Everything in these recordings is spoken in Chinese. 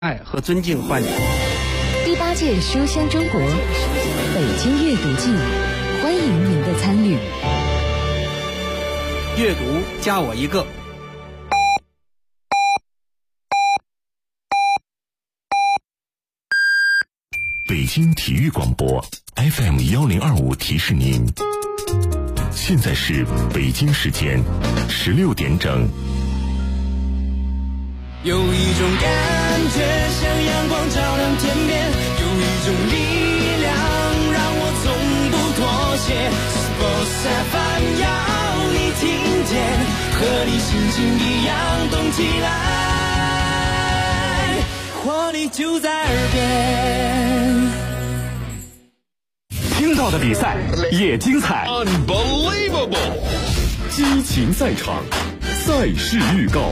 爱和尊敬患者。 第8届书香中国北京阅读季，欢迎您的参与。 阅读加我一个。 北京体育广播 FM1025 提示您，现在是北京时间16点整。 有一种感觉像阳光照亮天边，有一种力量让我从不妥协。Sports FM 要你听见，和你心情一样动起来，活力就在耳边。 听到的比赛也精彩 Unbelievable， 激情赛场，赛事预告。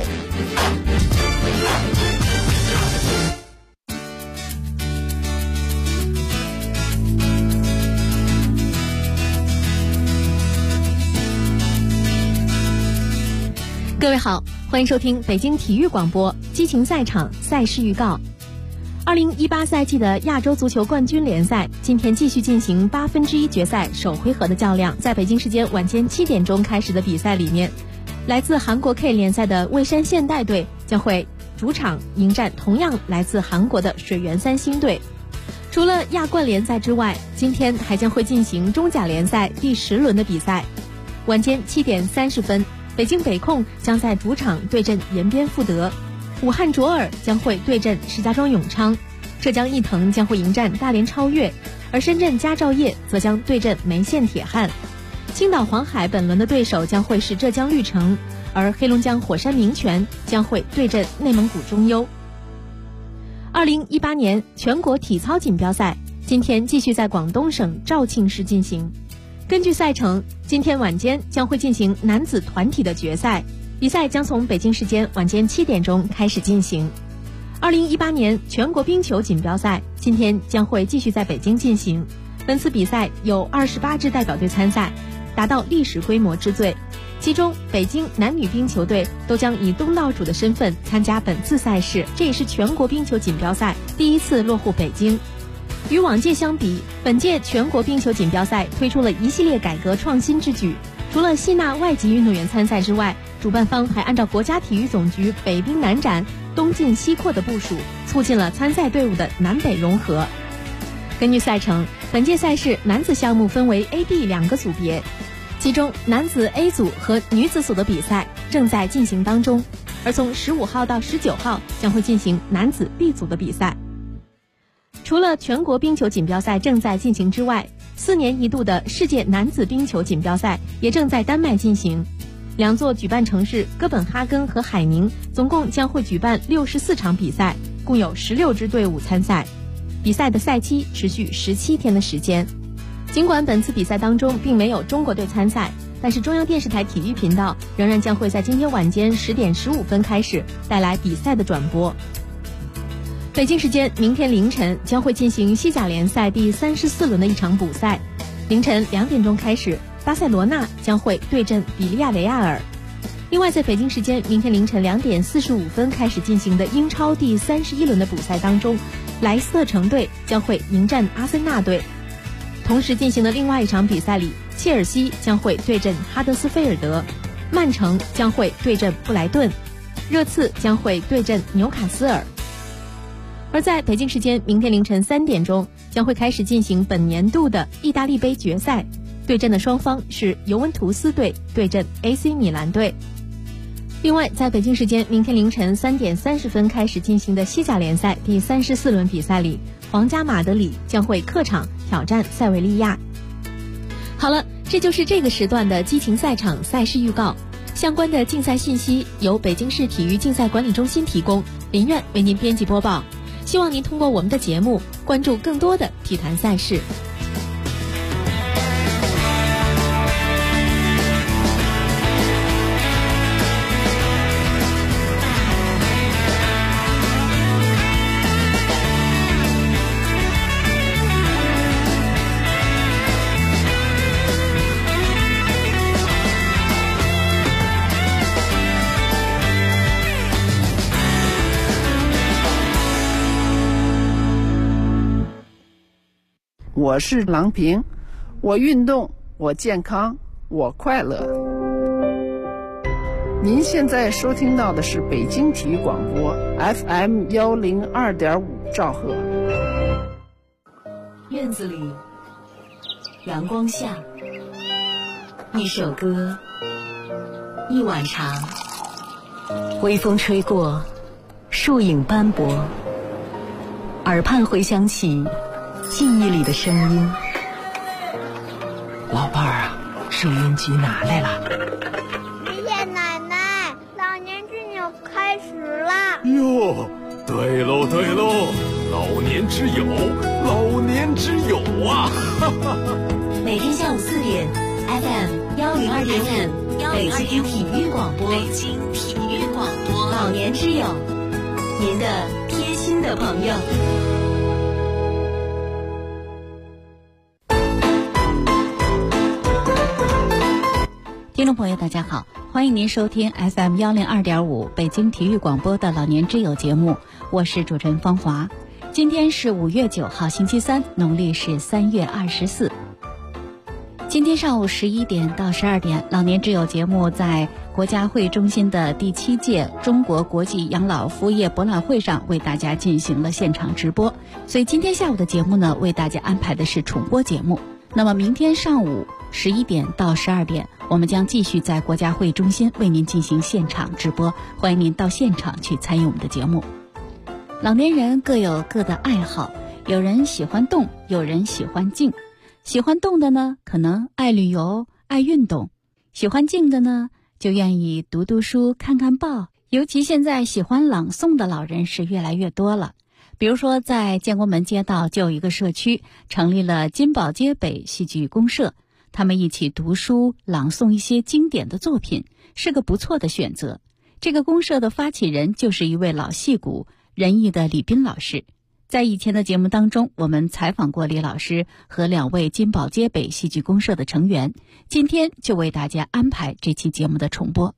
各位好，欢迎收听北京体育广播激情赛场赛事预告。2018赛季的亚洲足球冠军联赛今天继续进行1/8决赛首回合的较量。在北京时间晚间7点钟开始的比赛里面，来自韩国 K 联赛的蔚山现代队将会主场迎战同样来自韩国的水原三星队。除了亚冠联赛之外，今天还将会进行中甲联赛第10轮的比赛。晚间7点30分，北京北控将在主场对阵延边富德，武汉卓尔将会对阵石家庄永昌，浙江毅腾将会迎战大连超越，而深圳佳兆业则将对阵梅县铁汉。青岛黄海本轮的对手将会是浙江绿城，而黑龙江火山名泉将会对阵内蒙古中优。2018年全国体操锦标赛今天继续在广东省肇庆市进行。根据赛程，今天晚间将会进行男子团体的决赛，比赛将从北京时间晚间7点钟开始进行。2018年全国冰球锦标赛今天将会继续在北京进行，本次比赛有28支代表队参赛，达到历史规模之最。其中北京男女冰球队都将以东道主的身份参加本次赛事，这也是全国冰球锦标赛第一次落户北京。与往届相比，本届全国冰球锦标赛推出了一系列改革创新之举，除了吸纳外籍运动员参赛之外，主办方还按照国家体育总局北冰南展东进西扩的部署，促进了参赛队伍的南北融合。根据赛程，本届赛事男子项目分为 A、B 2个组别，其中男子 A 组和女子组的比赛正在进行当中，而从15号到19号将会进行男子 B 组的比赛。除了全国冰球锦标赛正在进行之外，4年一度的世界男子冰球锦标赛也正在丹麦进行。2座举办城市哥本哈根和海宁总共将会举办64场比赛，共有16支队伍参赛。比赛的赛期持续17天的时间。尽管本次比赛当中并没有中国队参赛，但是中央电视台体育频道仍然将会在今天晚间10点15分开始带来比赛的转播。北京时间明天凌晨将会进行西甲联赛第34轮的一场补赛，凌晨2点钟开始，巴塞罗那将会对阵比利亚雷亚尔。另外在北京时间明天凌晨2点45分开始进行的英超第31轮的补赛当中，莱斯特城队将会迎战阿森纳队。同时进行的另外一场比赛里，切尔西将会对阵哈德斯菲尔德，曼城将会对阵布莱顿，热刺将会对阵纽卡斯尔。而在北京时间明天凌晨3点钟将会开始进行本年度的意大利杯决赛，对阵的双方是尤文图斯队对阵 AC 米兰队。另外在北京时间明天凌晨3点30分开始进行的西甲联赛第34轮比赛里，皇家马德里将会客场挑战塞维利亚。好了，这就是这个时段的激情赛场赛事预告。相关的竞赛信息由北京市体育竞赛管理中心提供，林苑为您编辑播报。希望您通过我们的节目关注更多的体坛赛事。 我是郎平，我运动，我健康，我快乐。您现在收听到的是北京体育广播 FM 102.5兆赫。 院子里，阳光下，一首歌，一碗茶，微风吹过，树影斑驳，耳畔回响起记忆里的声音。 老伴儿啊，收音机拿来了。 爷爷奶奶，老年之友开始啦！ 哟，对喽对喽，老年之友，老年之友啊！ 每天下午4点 ，FM 102.5，北京体育广播，北京体育广播，老年之友，您的贴心的朋友。听众朋友大家好，欢迎您收听 FM 102.5北京体育广播的老年之友节目，我是主持人方华。今天是5月9号星期三，农历是3月24。今天上午11点到12点，老年之友节目在国家会中心的第7届中国国际养老服务业博览会上为大家进行了现场直播，所以今天下午的节目呢，为大家安排的是重播节目。那么明天上午11点到12点，我们将继续在国家会中心为您进行现场直播，欢迎您到现场去参与我们的节目。老年人各有各的爱好，有人喜欢动，有人喜欢静。喜欢动的呢，可能爱旅游、爱运动；喜欢静的呢，就愿意读读书、看看报。尤其现在喜欢朗诵的老人是越来越多了。比如说，在建国门街道就有一个社区成立了金宝街北戏剧公社，他们一起读书、朗诵一些经典的作品，是个不错的选择。这个公社的发起人就是一位老戏骨，仁义的李斌老师。在以前的节目当中，我们采访过李老师和2位金宝街北戏剧公社的成员，今天就为大家安排这期节目的重播。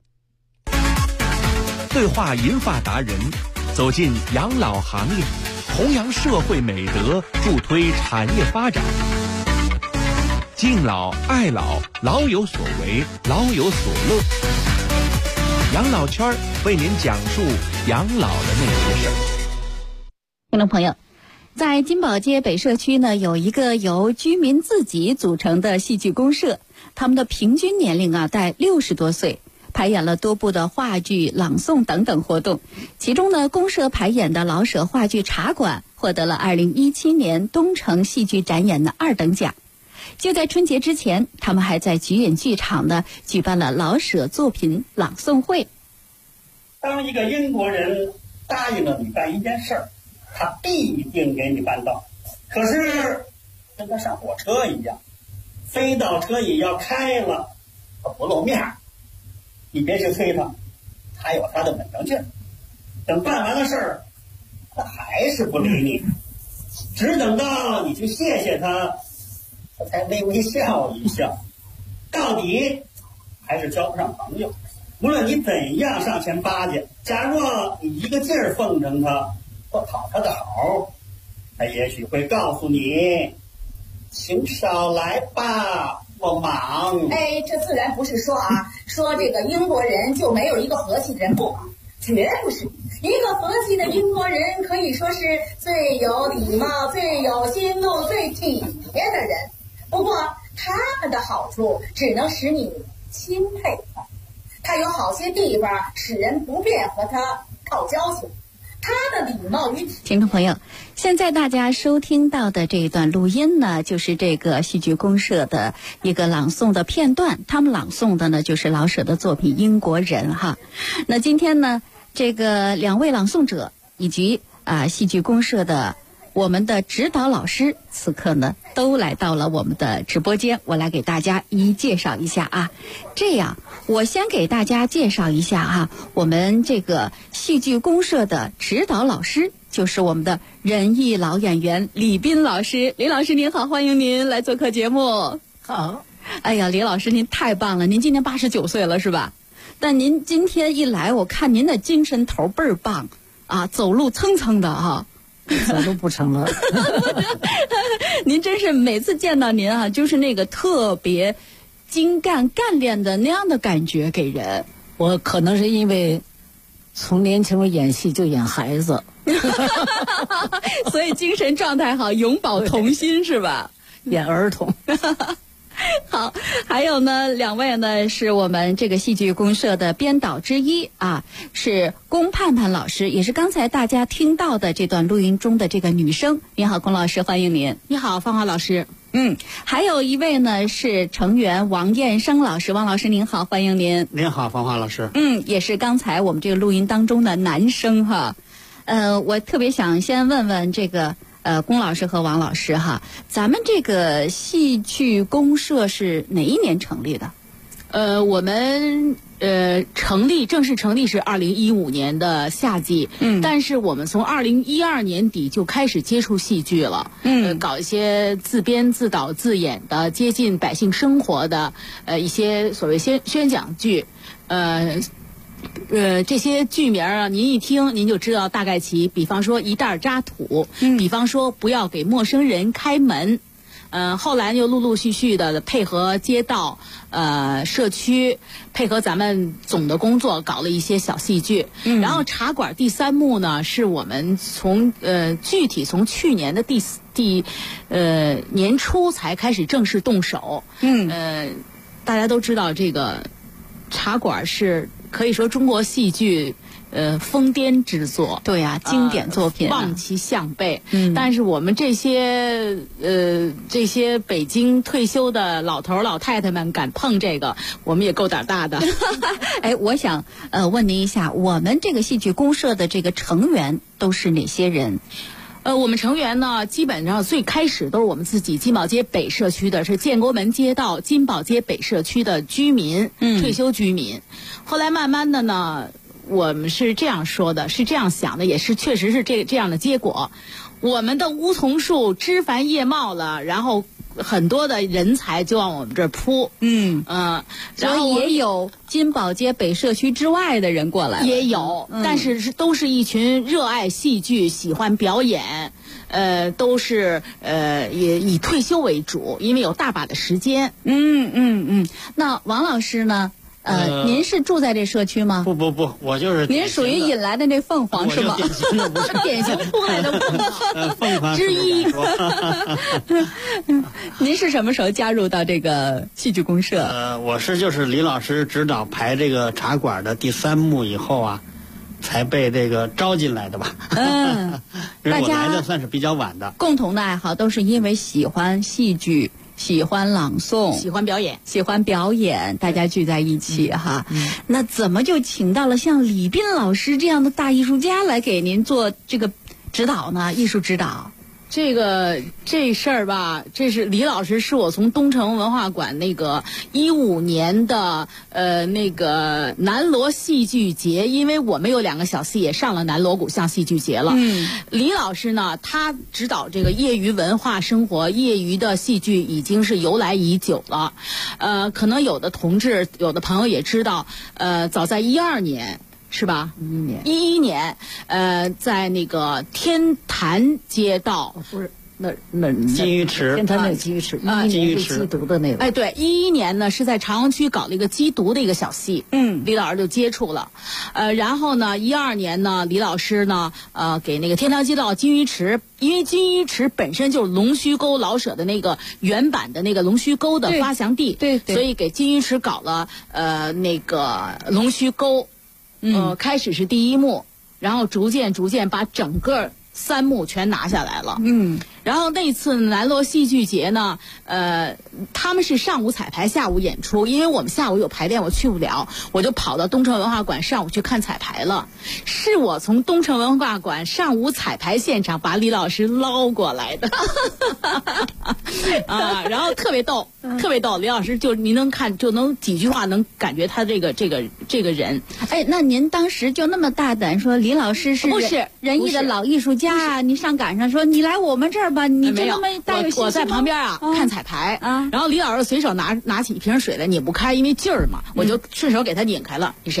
对话银发达人，走进养老行业，弘扬社会美德，助推产业发展。敬老爱老，老有所为，老有所乐。养老圈为您讲述养老的那些事儿。 听众朋友，在金宝街北社区呢，有一个由居民自己组成的戏剧公社，他们的平均年龄在60多岁，排演了多部的话剧、朗诵等等活动。其中呢，公社排演的老舍话剧《茶馆》获得了2017年东城戏剧展演的2等奖。就在春节之前，他们还在菊隐剧场呢举办了老舍作品朗诵会。 当一个英国人答应了你办一件事儿，他必定给你办到。可是跟他上火车一样，飞到车椅要开了，他不露面，你别去催他，他有他的稳当劲儿。等办完了事儿，他还是不理你，只等到你去谢谢他，他才微微笑一笑。到底还是交不上朋友。无论你怎样上前巴结，假若你一个劲儿奉承他或讨他的好，他也许会告诉你，请少来吧，我忙。 哎，这自然不是说说这个英国人就没有一个和气的人，不，绝不是。一个和气的英国人可以说是最有礼貌、最有心路、最体贴的人。不过他们的好处只能使你钦佩他，他有好些地方使人不便和他靠交情。他的礼貌与听众朋友，现在大家收听到的这一段录音呢，就是这个戏剧公社的一个朗诵的片段。他们朗诵的呢，就是老舍的作品《英国人》哈。那今天呢，这个2位朗诵者以及戏剧公社的我们的指导老师，此刻呢都来到了我们的直播间，我来给大家一一介绍一下啊。这样，我先给大家介绍一下我们这个戏剧公社的指导老师，就是我们的仁义老演员李斌老师。李老师您好，欢迎您来做客节目。 好。 哎呀，李老师您太棒了，您今年89岁了是吧？但您今天一来，我看您的精神头倍儿棒啊，走路蹭蹭的早都不成了。 您真是每次见到您啊，就是那个特别精干练的那样的感觉给人。 我可能是因为从年轻演戏就演孩子， 所以精神状态好，永葆童心是吧？ 演儿童。 好，还有呢，两位呢是我们这个戏剧公社的编导之一啊，是龚盼盼老师，也是刚才大家听到的这段录音中的这个女生。你好，龚老师，欢迎您。 你好，芳华老师。 还有一位呢是成员王彦生老师，王老师您好，欢迎您。 您好，芳华老师。 也是刚才我们这个录音当中的男生哈。我特别想先问问这个龚老师和王老师哈，咱们这个戏剧公社是哪一年成立的？ 我们正式成立是2015年的夏季，但是我们从2012年底就开始接触戏剧了，搞一些自编自导自演的接近百姓生活的一些所谓宣讲剧，这些剧名啊，您一听您就知道大概其，比方说一袋渣土，比方说不要给陌生人开门。后来又陆陆续续的配合街道、社区，配合咱们总的工作，搞了一些小戏剧。然后茶馆第3幕呢，是我们具体从去年的年初才开始正式动手。大家都知道这个茶馆是可以说中国戏剧疯癫之作， 对呀，经典作品， 望其项背。但是我们这些北京退休的老头老太太们敢碰这个，我们也够胆大的。 哎，我想问您一下，我们这个戏剧公社的这个成员都是哪些人？ 我们成员呢，基本上最开始都是我们自己金宝街北社区的，是建国门街道金宝街北社区的居民，退休居民。后来慢慢的呢，我们是这样说的，是这样想的，也是确实是这样的结果。我们的梧桐树枝繁叶茂了，然后很多的人才就往我们这儿扑。 然后也有金宝街北社区之外的人过来， 也有，但是都是一群热爱戏剧、喜欢表演，都是也以退休为主，因为有大把的时间。 那王老师呢？您是住在这社区吗？ 不，我就是您属于引来的那凤凰是吗？ 典型出来的凤凰之一。 您是什么时候加入到这个戏剧公社？ 我是就是李老师指导排这个茶馆的第3幕以后啊，才被这个招进来的吧。 大家我来的算是比较晚的。 共同的爱好都是因为喜欢戏剧。喜欢朗诵， 喜欢表演，大家聚在一起哈。那怎么就请到了像李斌老师这样的大艺术家来给您做这个指导呢？艺术指导。 这事儿吧，这是李老师是我从东城文化馆那个15年的那个南锣戏剧节，因为我们有2个小戏也上了南锣鼓巷戏剧节了。李老师呢，他指导这个业余文化生活、业余的戏剧已经是由来已久了。可能有的同志、有的朋友也知道，早在12年。是吧？11年，在那个天坛街道， 不是那金鱼池， 天坛那金鱼池，11年缉毒的那个。 哎，对，11年呢是在朝阳区搞了一个缉毒的一个小戏，李老师就接触了，然后呢，12年呢，李老师呢，给那个天坛街道金鱼池，因为金鱼池本身就是龙须沟老舍的那个原版的那个龙须沟的发祥地， 对， 所以给金鱼池搞了那个龙须沟。开始是第1幕，然后逐渐把整个3幕全拿下来了。然后那次南锣戏剧节呢，他们是上午彩排，下午演出。因为我们下午有排练，我去不了，我就跑到东城文化馆上午去看彩排了。是我从东城文化馆上午彩排现场把李老师捞过来的。然后特别逗。李老师就您能看，就能几句话能感觉他这个人。 哎，那您当时就那么大胆说李老师是不是仁义的老艺术家啊？你上赶上说你来我们这儿吧，你就那么带有信心吗？ 我在旁边看彩排然后李老师随手拿起一瓶水来，拧不开，因为劲儿嘛，我就顺手给他拧开了。你谁啊？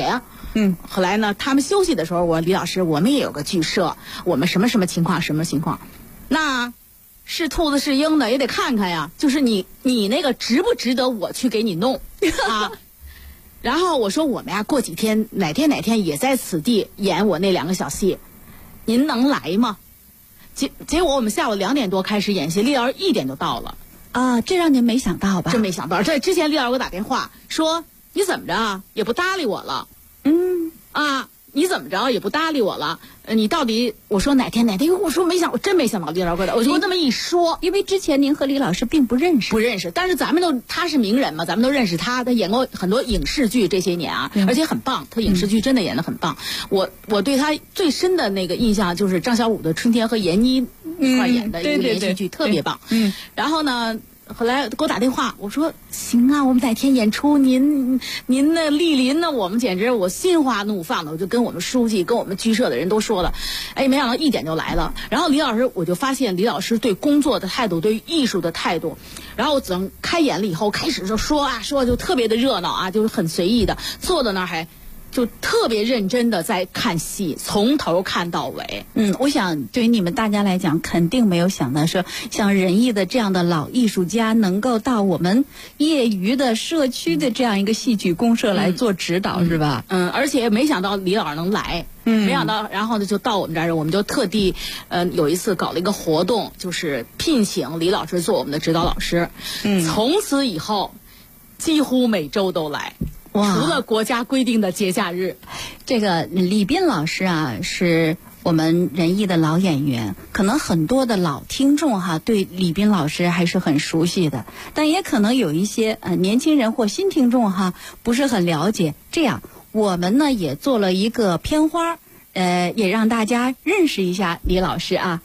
后来呢，他们休息的时候，我李老师，我们也有个剧社，我们什么情况，那是兔子是鹰的也得看看呀，就是你那个值不值得我去给你弄啊？然后我说我们呀，过几天哪天也在此地演我那2个小戏，您能来吗？结果我们下午2点多开始演戏，李老师1点就到了啊，这让您没想到吧？ 真没想到，这之前李老师给我打电话说你怎么着也不搭理我了，你怎么着也不搭理我了？你到底？我说哪天？我说我真没想到李老师的。我就这么一说， 因为之前您和李老师并不认识， 但是他是名人嘛，咱们都认识他演过很多影视剧这些年啊，而且很棒，他影视剧真的演得很棒。我对他最深的那个印象就是张小武的《春天》和闫妮一块演的一个连续剧，特别棒。然后呢？后来给我打电话，我说行啊，我们哪天演出，您的莅临呢，我们简直我心花怒放的，我就跟我们书记、跟我们剧社的人都说了，没想到1点就来了。然后李老师，我就发现李老师对工作的态度，对艺术的态度，然后等开演了以后，开始就说就特别的热闹啊，就是很随意的坐在那儿还。就特别认真的在看戏，从头看到尾。 我想对于你们大家来讲，肯定没有想到说像仁义的这样的老艺术家能够到我们业余的社区的这样一个戏曲公社来做指导，是吧？ 而且没想到李老师能来，没想到，然后呢就到我们这儿，我们就特地有一次搞了一个活动，就是聘请李老师做我们的指导老师。从此以后，几乎每周都来。除了国家规定的节假日。 这个李斌老师啊，是我们仁义的老演员，可能很多的老听众对李斌老师还是很熟悉的，但也可能有一些年轻人或新听众不是很了解。这样我们呢也做了一个片花，也让大家认识一下李老师啊。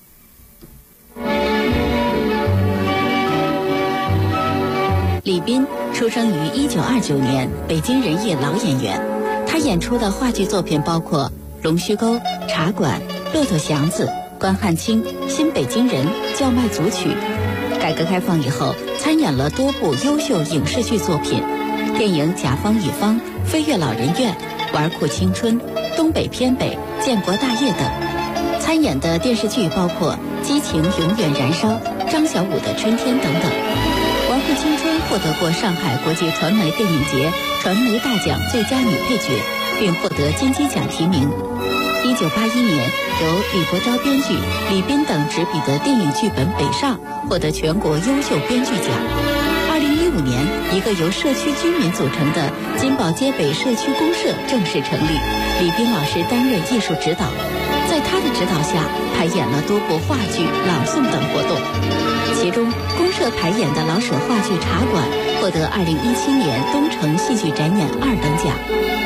李斌出生于1929年，北京人艺老演员。他演出的话剧作品包括《龙须沟》《茶馆》《骆驼祥子》《关汉卿》《新北京人》《叫卖组曲》。改革开放以后，参演了多部优秀影视剧作品，电影《甲方乙方》《飞越老人院》《玩酷青春》《东北偏北》《建国大业》等。参演的电视剧包括《激情永远燃烧》《张小武的春天》等等。玩酷青春获得过上海国际传媒电影节传媒大奖最佳女配角，并获得金鸡奖提名。1981年，由李伯钊编剧、李斌等执笔的电影剧本《北上》获得全国优秀编剧奖。2015年，一个由社区居民组成的金宝街北社区公社正式成立，李斌老师担任艺术指导。在他的指导下，排演了多部话剧、朗诵等活动。其中，公社排演的老舍话剧《茶馆》获得2017年东城戏剧展演2等奖。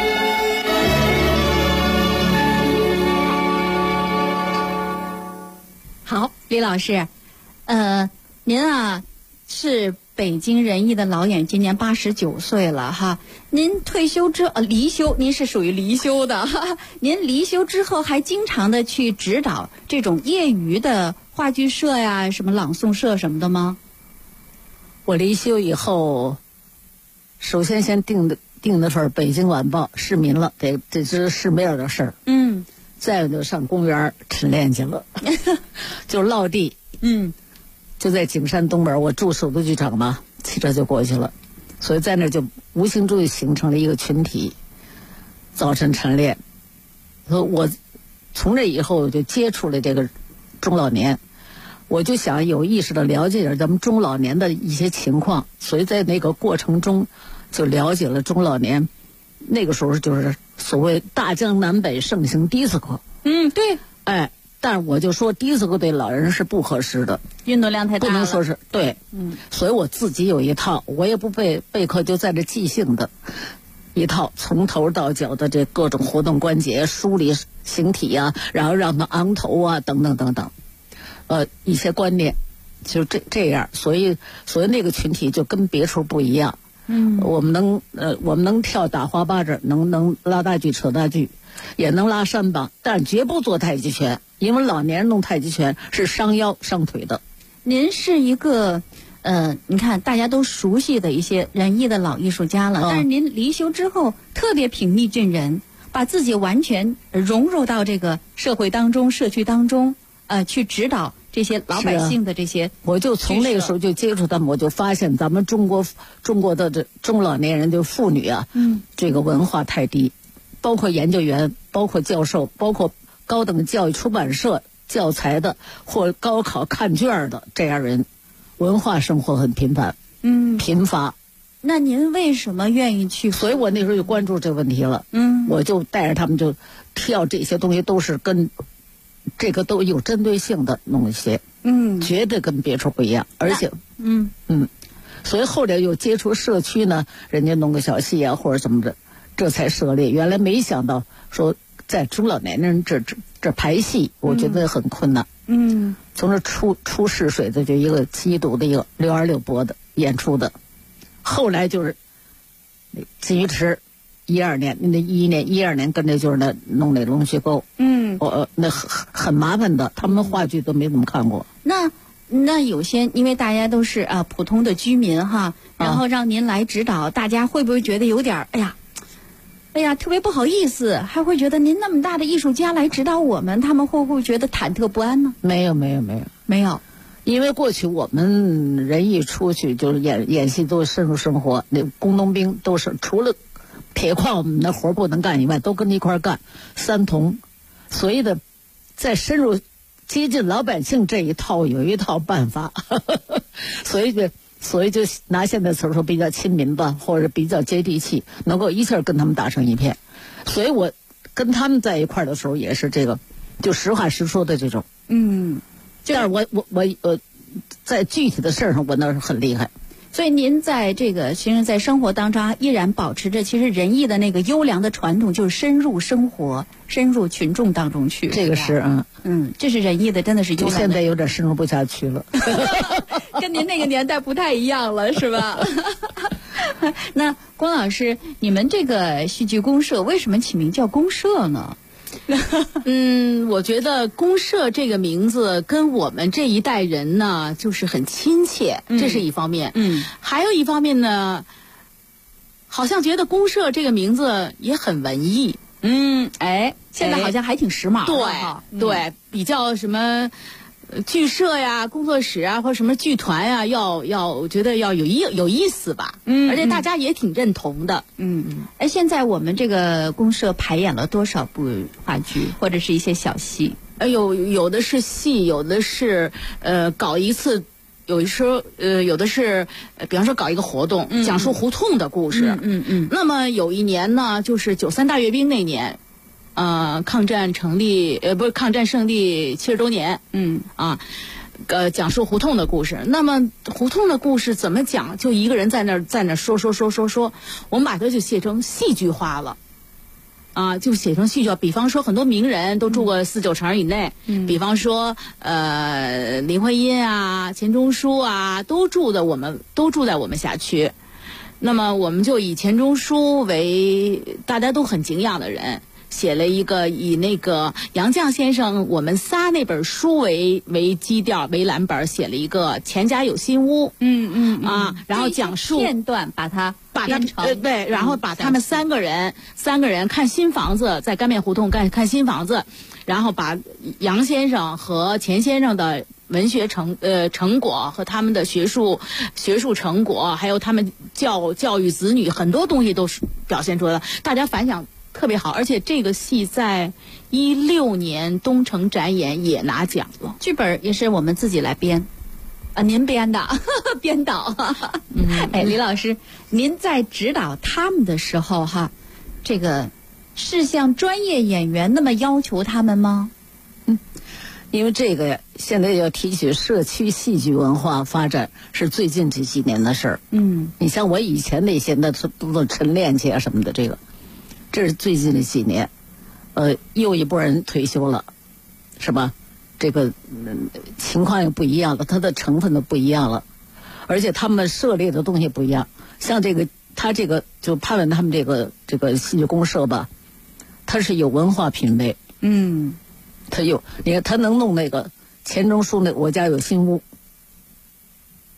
好，李老师，您是北京人艺的老演员，今年89岁了哈。您退休之离休，您是属于离休的哈。您离休之后还经常的去指导这种业余的话剧社呀，什么朗诵社什么的吗？ 我离休以后，首先定的份《北京晚报》市民了，这是市面的事儿。再有就上公园晨练去了，就落地。就在景山东门，我住首都剧场嘛，骑车就过去了，所以在那就无形中形成了一个群体，早晨晨练。所以我从这以后就接触了这个中老年，我就想有意识的了解点咱们中老年的一些情况，所以在那个过程中就了解了中老年。那个时候就是所谓大江南北盛行迪斯科。 对。 但是我就说迪斯科对老人是不合适的， 运动量太大了， 不能说是对。所以我自己有一套，我也不备课，就在这即兴的一套从头到脚的这各种活动关节梳理形体啊，然后让它昂头啊等等等等，一些观念就这样。所以那个群体就跟别处不一样。我们能跳打花巴掌，能拉大锯扯大锯，也能拉山膀，但绝不做太极拳，因为老年人弄太极拳是伤腰伤腿的。 您是一个你看大家都熟悉的一些仁义的老艺术家了，但是您离休之后特别平易近人，把自己完全融入到这个社会当中、社区当中，去指导这些老百姓的这些。 我就从那个时候就接触他们，我就发现咱们中国的这中老年人，就妇女啊，这个文化太低，包括研究员，包括教授，包括高等教育出版社教材的或高考看卷的这样人，文化生活很贫乏。 那您为什么愿意去？ 所以我那时候就关注这个问题了。我就带着他们就挑这些东西，都是跟这个都有针对性的弄一些，绝对跟别处不一样。而且，所以后来又接触社区呢，人家弄个小戏啊或者什么的，这才涉猎。原来没想到说在中老年人这排戏，我觉得很困难。从这出试水的就一个缉毒的一个6儿6伯的演出的，后来就是金鱼池12年跟着就是弄那龙须沟，那很麻烦的，他们话剧都没怎么看过。 那有些因为大家都是普通的居民哈，然后让您来指导，大家会不会觉得有点哎呀特别不好意思，还会觉得您那么大的艺术家来指导我们，他们会不会觉得忐忑不安呢？ 没有，因为过去我们人一出去就是演戏都深入生活，那工农兵都是除了铁矿我们的活不能干以外，都跟着一块干三同，所以的在深入接近老百姓这一套有一套办法，所以就拿现在词说比较亲民吧，或者比较接地气，能够一下跟他们打成一片。所以我跟他们在一块的时候也是这个，就实话实说的这种。但是我在具体的事儿上我那是很厉害。 所以您在这个其实在生活当中依然保持着其实仁义的那个优良的传统，就是深入生活，深入群众当中去。 这个是这是仁义的，真的是优良的。 现在有点深入不下去了， 跟您那个年代不太一样了，是吧？那龚老师，你们这个戏剧公社为什么起名叫公社呢？ 我觉得公社这个名字跟我们这一代人呢，就是很亲切，这是一方面。还有一方面呢，好像觉得公社这个名字也很文艺。 现在好像还挺时髦的。 对，比较什么剧社呀、工作室啊，或者什么剧团呀，我觉得要有意思吧。而且大家也挺认同的。 现在我们这个公社排演了多少部话剧，或者是一些小戏？ 有的是戏，有的是搞一次。有时候有的是比方说搞一个活动，讲述胡同的故事。那么有一年呢，就是93大阅兵那年，抗战胜利70周年。讲述胡同的故事。那么胡同的故事怎么讲？就一个人在那说，我们把它就写成戏剧化了。就写成戏剧化。比方说很多名人都住过4、9城以内，比方说林徽因啊、钱钟书啊，都住在我们辖区。那么我们就以钱钟书为大家都很敬仰的人，写了一个以那个杨绛先生我们仨那本书为基调为蓝本，写了一个钱家有新屋。然后讲述片段把它对，然后把他们三个人看新房子，在干面胡同看新房子，然后把杨先生和钱先生的文学成果和他们的学术成果，还有他们教育子女，很多东西都是表现出来了，大家反响特别好。而且这个戏在16年东城展演也拿奖了， 剧本也是我们自己来编。您编的编导。李老师，您在指导他们的时候这个是像专业演员那么要求他们吗？ 因为这个现在要提起社区戏剧文化发展是最近这几年的事儿。你像我以前那些那都晨练去啊什么的，这是最近的几年，又一波人退休了，是吧？这个情况也不一样了，它的成分都不一样了，而且他们涉猎的东西不一样。像他这个就潘文他们这个戏剧公社吧，他是有文化品位。他有，你看他能弄那个钱钟书那我家有新屋，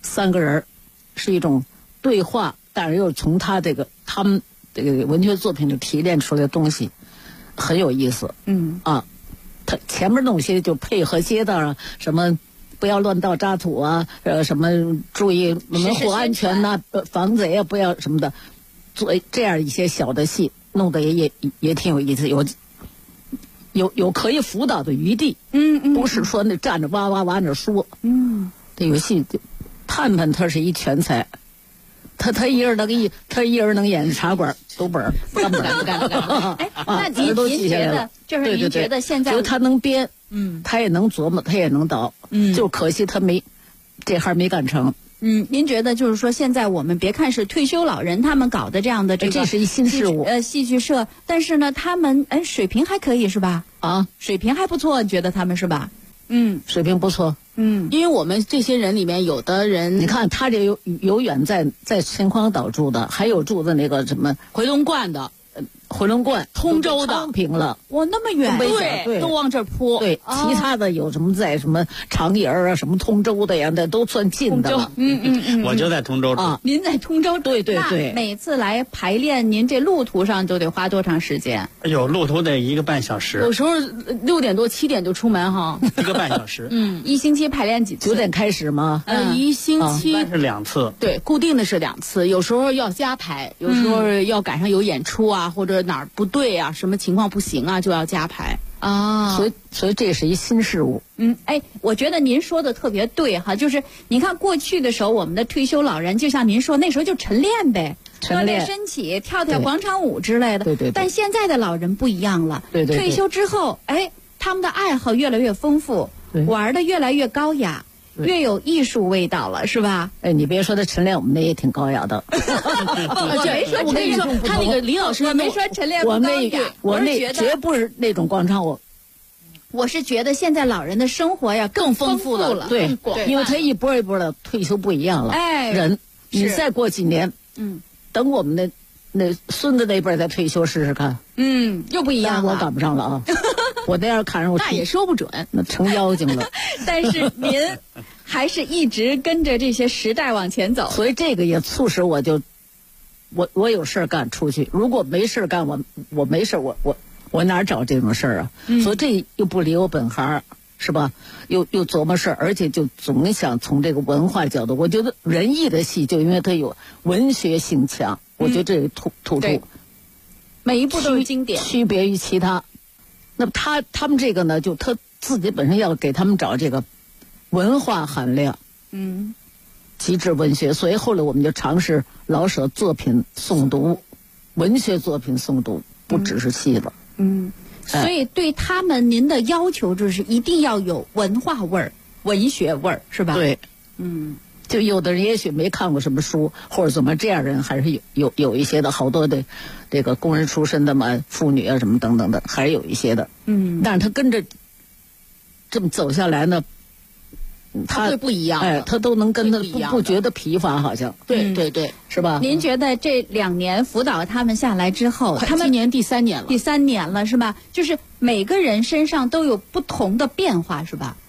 3个人是一种对话，但是又从他们这个文学作品里提炼出来的东西很有意思。他前面弄些就配合街道啊，什么不要乱倒渣土啊，什么注意门户安全呐、防贼啊，不要什么的，做这样一些小的戏，弄得也挺有意思，有可以辅导的余地。不是说那站着哇哇哇那说。这有戏，盼盼他是一全才。他一人能演茶馆读本，不干。 哎，那您觉得就是您觉得现在就他能编，他也能琢磨，他也能导，就可惜他这行没干成。 您觉得就是说，现在我们别看是退休老人他们搞的这样的这是一新事物， 戏剧社，但是呢，他们水平还可以是吧？水平还不错，你觉得他们是吧？ 水平不错。 因为我们这些人里面，有的人你看他这有远在秦皇岛住的，还有住的那个什么回龙观的。 回龙观、 通州的昌平了， 哇，那么远， 对，都往这儿扑。 对，其他的有什么在什么长营啊，什么通州的呀，那都算近的了。 我就在通州啊。您在通州？ 对。 每次来排练，您这路途上都得花多长时间？ 路途得1个半小时。 有时候6点多7点就出门哈。 1个半小时。 一星期排练几次？ 9点开始吗？ 一星期是2次。 对，固定的是2次，有时候要加排，有时候要赶上有演出啊，或者哪儿不对啊，什么情况不行啊，就要加排啊。 所以这是一新事物。 我觉得您说的特别对哈，就是你看过去的时候，我们的退休老人，就像您说，那时候就晨练呗，锻炼身体，跳广场舞之类的。 对。 但现在的老人不一样了， 对。 退休之后，他们的爱好越来越丰富，玩的越来越高雅。越有艺术味道了，是吧？ 你别说他晨练，我们那也挺高雅的。 我没说晨练， 他那个李老师没说晨练不高雅， 我那绝不是那种广场舞。 我是觉得现在老人的生活呀更丰富了， 对，因为他一波一波的退休不一样了。人，你再过几年，等我们那孙子那辈再退休试试看。 又不一样了。 我赶不上了啊！我那样看着我那也说不准， 那成妖精了。 但是您还是一直跟着这些时代往前走， 所以这个也促使我我有事干出去，如果没事干，我没事我哪找这种事儿啊？所以这又不离我本行，是吧？又琢磨事儿，而且就总想从这个文化角度，我觉得仁义的戏就因为它有文学性强，我觉得这突出。 每一部都是经典， 区别于其他。那么他们这个呢，就他自己本身要给他们找这个文化含量，极致文学。所以后来我们就尝试老舍作品诵读，文学作品诵读，不只是戏了。 所以对他们您的要求就是一定要有文化味儿、文学味儿，是吧？ 对，就有的人也许没看过什么书，或者怎么这样人还是有一些的，好多的这个工人出身的嘛，妇女啊什么等等的，还是有一些的。但是他跟着这么走下来呢， 他会不一样， 他都能跟他不觉得疲乏，好像。 对， 是吧？ 您觉得这2年辅导他们下来之后，他们今年第3年了， 第3年了是吧？就是每个人身上都有不同的变化，是吧？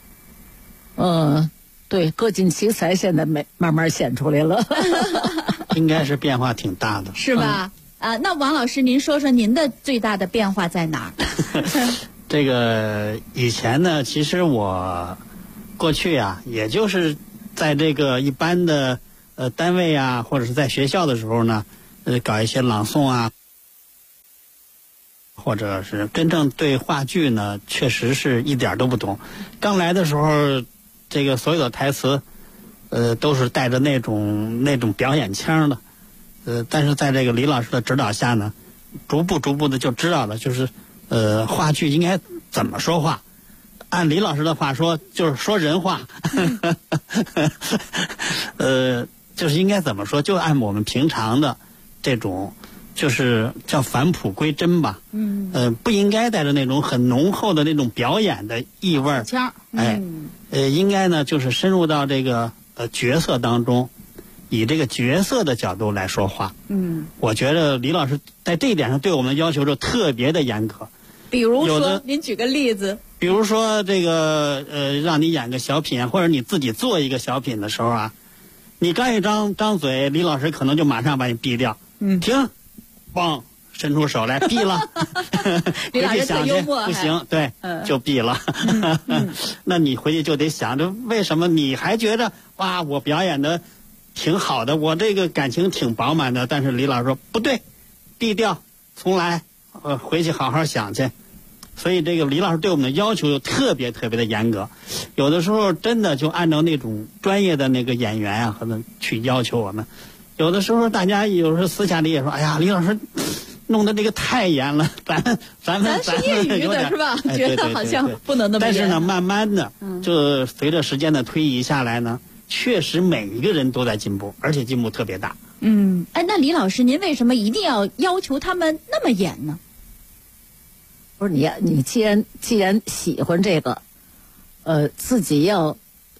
对，各尽其才，现在慢慢显出来了， 应该是变化挺大的， 是吧？那王老师，您说说您的最大的变化在哪儿？ 这个以前呢，其实我过去啊，也就是在这个一般的单位啊，或者是在学校的时候呢，搞一些朗诵啊，或者是真正对话剧呢，确实是一点都不懂。刚来的时候，这个所有的台词，都是带着那种表演腔的，但是在这个李老师的指导下呢，逐步的就知道了，就是话剧应该怎么说话。按李老师的话说，就是说人话，就是应该怎么说，就按我们平常的这种，就是叫返璞归真吧。不应该带着那种很浓厚的那种表演的意味儿。应该呢就是深入到这个角色当中，以这个角色的角度来说话。我觉得李老师在这一点上对我们的要求就特别的严格。 比如说，您举个例子。 比如说这个让你演个小品，或者你自己做一个小品的时候啊， 你刚一张嘴，李老师可能就马上把你毙掉。停，嘣，伸出手来毙了。 李老师特幽默， 不行，对，就毙了。那你回去就得想着，为什么你还觉得哇，我表演的挺好的，我这个感情挺饱满的，但是李老师说不对，毙掉，重来，回去好好想去。所以这个李老师对我们的要求就特别特别的严格，有的时候真的就按照那种专业的那个演员啊，可能去要求我们。有的时候大家有时候私下里也说，哎呀，李老师弄得这个太严了，咱是业余的是吧？觉得好像不能那么严。 但是呢，慢慢的，就随着时间的推移下来呢，确实每一个人都在进步，而且进步特别大。 那李老师，您为什么一定要求他们那么严呢？ 不是你既然喜欢这个，自己要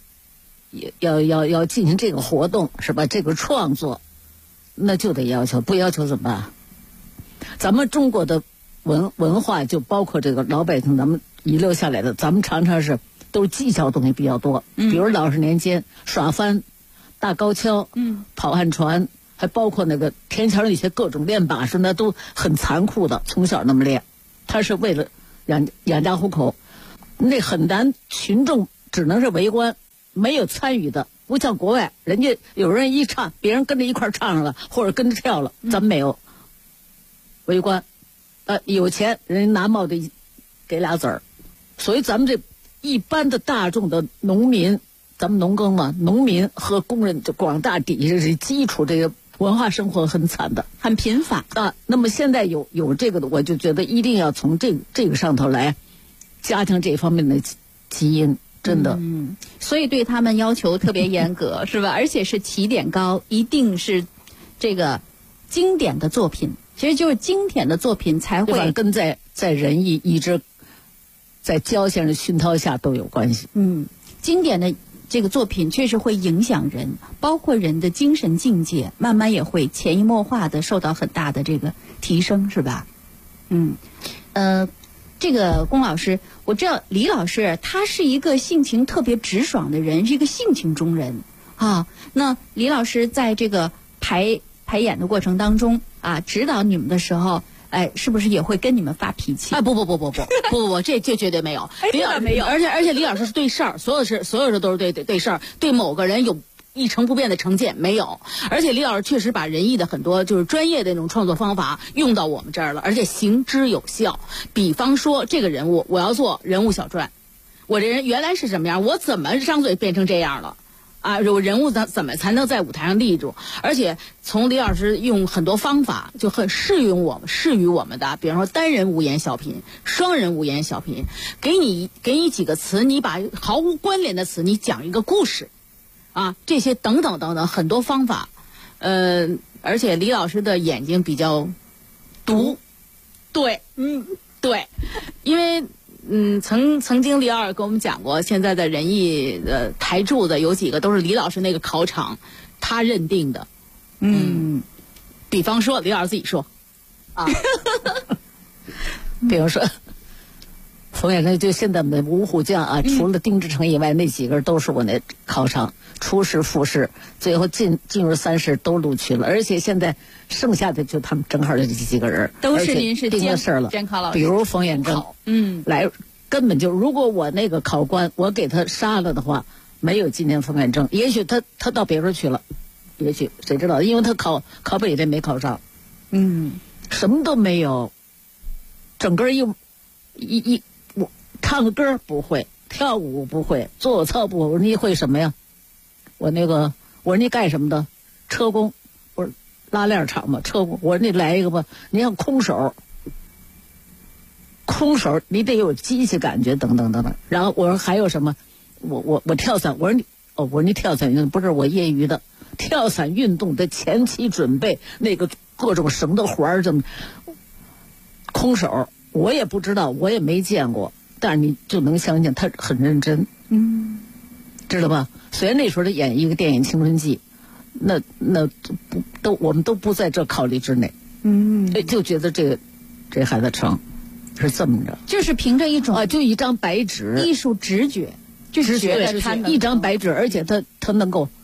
进行这个活动是吧？这个创作，那就得要求，不要求怎么办？咱们中国的文化就包括这个老百姓咱们遗留下来的，咱们常常都是技巧东西比较多，比如老式年间耍帆、大高跷、跑旱船，还包括那个天桥那些各种练把式，那都很残酷的，从小那么练。他是为了养家糊口，那很难，群众只能是围观，没有参与的，不像国外，人家有人一唱，别人跟着一块唱上了，或者跟着跳了，咱们没有围观，有钱人家拿帽子给俩子儿，所以咱们这一般的大众的农民，咱们农耕嘛，农民和工人这广大底下这基础这个。文化生活很惨的， 很贫乏啊。那么现在有这个的，我就觉得一定要从这个上头来加强这方面的基因，真的。 所以对他们要求特别严格，是吧？而且是起点高，一定是这个经典的作品。其实就是经典的作品才会跟在仁义一直在焦先生熏陶下都有关系。 经典的。这个作品确实会影响人，包括人的精神境界，慢慢也会潜移默化的受到很大的这个提升，是吧？这个龚老师，我知道李老师他是一个性情特别直爽的人，是一个性情中人啊。那李老师在这个排演的过程当中啊，指导你们的时候。是不是也会跟你们发脾气？ 不，这绝对没有。李老师没有，而且李老师是对事儿，所有事都是对事儿，对某个人有一成不变的成见没有。而且李老师确实把仁义的很多就是专业的那种创作方法用到我们这儿了，而且行之有效。比方说这个人物，我要做人物小传，我这人原来是什么样，我怎么张嘴变成这样了？人物怎么才能在舞台上立住？而且从李老师用很多方法就很适于我们的，比方说单人无言小品、双人无言小品，给你几个词，你把毫无关联的词，你讲一个故事，这些等等很多方法，而且李老师的眼睛比较毒，对，对，因为。曾经李老师跟我们讲过，现在的仁义的台柱子有几个都是李老师那个考场他认定的。比方说李老师自己说比方说冯远征就现在的五虎将啊，除了丁志诚以外，那几个都是我那考场初试、复试，最后进入3试都录取了，而且现在剩下的就他们正好这几个人都是您是定了事了。比如冯远征，来根本就如果我那个考官我给他杀了的话，没有今天冯远征，也许他到别处去了，也许谁知道？因为他考北大没考上，什么都没有，整个我唱个歌不会，跳舞不会，做我操不会。我说你会什么呀？我说你干什么的？车工。我说拉链厂嘛，车工。我说你来一个吧，你像空手你得有机器感觉等等。然后我说还有什么？我跳伞。我说你跳伞运动不是我业余的，跳伞运动的前期准备那个各种绳的环儿，这么空手我也不知道，我也没见过。但是你就能相信他很认真，知道吧？虽然那时候他演一个电影《青春记》，那我们都不在这考虑之内，就觉得这孩子成，是这么着， 就是凭着一种就一张白纸， 艺术直觉，就觉得他一张白纸，而且他能够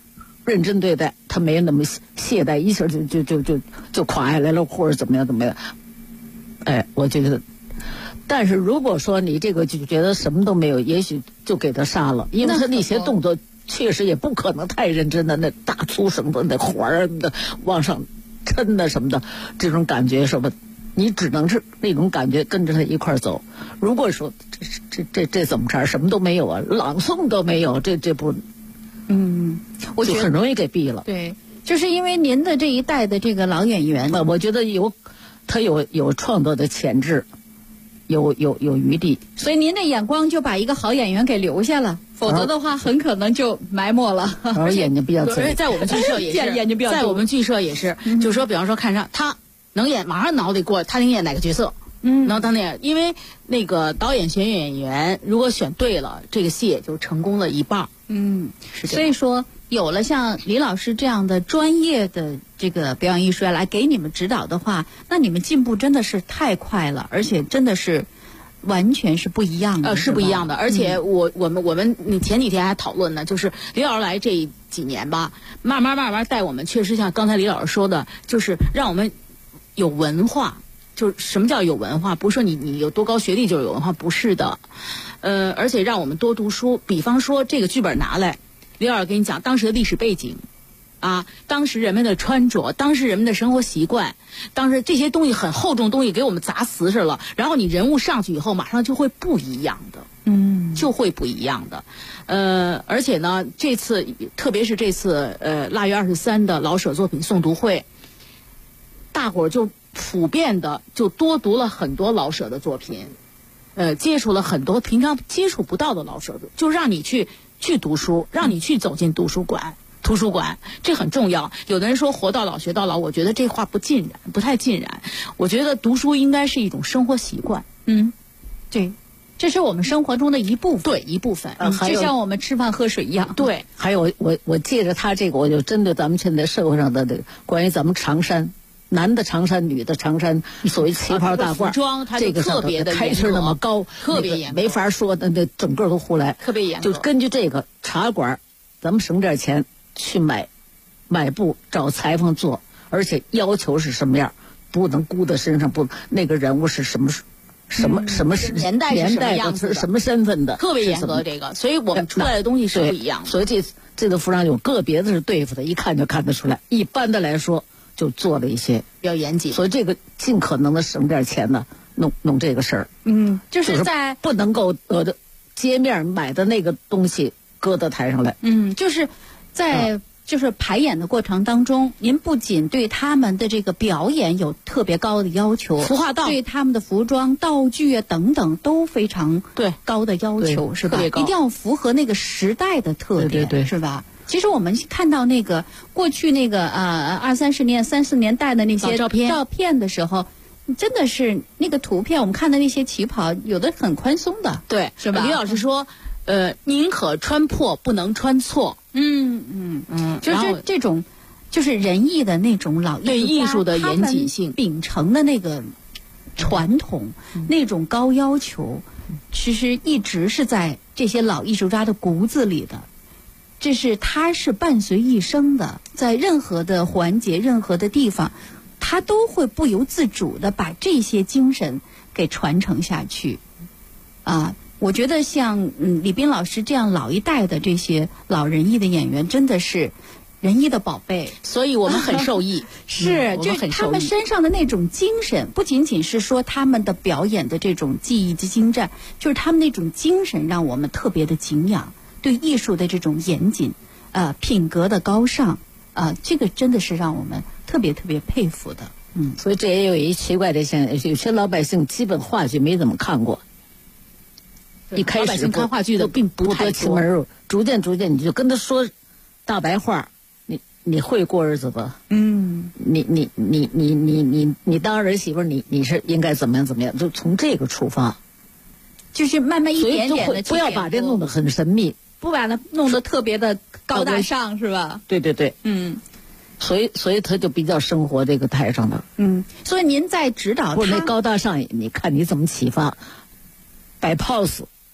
认真对待，他没那么懈怠，一下就垮下来了，或者怎么样。哎，我觉得。但是如果说你这个就觉得什么都没有，也许就给他杀了，因为他那些动作确实也不可能太认真的，那大粗绳子那环儿的往上抻的什么的，这种感觉什么，你只能是那种感觉跟着他一块儿走。如果说这怎么着，什么都没有啊，朗诵都没有，这不，我觉得很容易给毙了。 对，就是因为您的这一代的这个老演员， 我觉得他有创作的潜质。有余地， 所以您的眼光就把一个好演员给留下了，否则的话很可能就埋没了。 而眼睛比较贼， 在我们剧社也是， 眼睛比较在我们剧社也是，就说比方说看上他能演，马上脑里过他能演哪个角色，然后他那样，因为那个导演选演员如果选对了，这个戏也就成功了一半。是这样。 所以说有了像李老师这样的专业的这个表演艺术来给你们指导的话，那你们进步真的是太快了，而且真的是完全是不一样的。 是不一样的。而且我们你前几天还讨论呢，就是李老师来这几年吧，慢慢带我们，确实像刚才李老师说的，就是让我们有文化。就是什么叫有文化？不是说你有多高学历就是有文化，不是的。而且让我们多读书。比方说这个剧本拿来，李老师跟你讲当时的历史背景，当时人们的穿着，当时人们的生活习惯，当时这些东西很厚重的东西给我们砸死实了。然后你人物上去以后，马上就会不一样的，就会不一样的。而且呢，这次特别是这次腊月23的老舍作品诵读会，大伙儿就普遍的就多读了很多老舍的作品，接触了很多平常接触不到的老舍的，就让你去读书，让你去走进图书馆，这很重要。有的人说活到老学到老，我觉得这话不太尽然。我觉得读书应该是一种生活习惯。 对，这是我们生活中的一部分。 对，一部分。 就像我们吃饭喝水一样。 对。 还有我借着他这个，我就针对咱们现在社会上的这个关于咱们长衫。男的长衫，女的长衫，所谓旗袍大褂， 这个特别的开支那么高， 特别严格， 没法说的，那整个都胡来， 特别严格。 就根据这个茶馆，咱们省点钱去买布，找裁缝做，而且要求是什么样，不能箍在身上，不那个人物是什么年代是什么样子的， 什么身份的， 特别严格这个，所以我们出来的东西是不一样的。 所以这个服装有个别的是对付的，一看就看得出来。一般的来说。就做了一些比较严谨， 所以这个尽可能的省点钱呢，弄这个事儿。 就是在不能够街面买的那个东西搁到台上来。 就是在就是排演的过程当中，您不仅对他们的这个表演有特别高的要求， 服化道对他们的服装、道具啊等等都非常高的要求，是吧？ 特别高， 一定要符合那个时代的特点， 对， 是吧？其实我们看到那个过去那个20-30年、30年代的那些照片的时候，真的是那个图片，我们看的那些旗袍，有的很宽松的， 对， 是吧？ 李老师说，宁可穿破，不能穿错。 就是这种，就是仁义的那种老艺术家对艺术的严谨性， 秉承的那个传统，那种高要求，其实一直是在这些老艺术家的骨子里的。它是伴随一生的，在任何的环节、任何的地方，他都会不由自主的把这些精神给传承下去。我觉得像李斌老师这样老一代的这些老仁义的演员，真的是仁义的宝贝， 所以我们很受益。 就是他们身上的那种精神，不仅仅是说他们的表演的这种技艺之精湛，就是他们那种精神让我们特别的敬仰。对艺术的这种严谨，品格的高尚，这个真的是让我们特别特别佩服的。 所以这也有一奇怪的现象，有些老百姓基本话剧没怎么看过，一开始老百姓看话剧的并不太得其门入，逐渐你就跟他说大白话，你会过日子吧？你当儿媳妇，你是应该怎么样，就从这个出发， 就是慢慢一点点的， 不要把这弄得很神秘。 不把它弄得特别的高大上，是吧？ 对，所以他就比较生活这个台上的。 所以您在指导他， 不是那高大上，你看你怎么启发，摆 pose，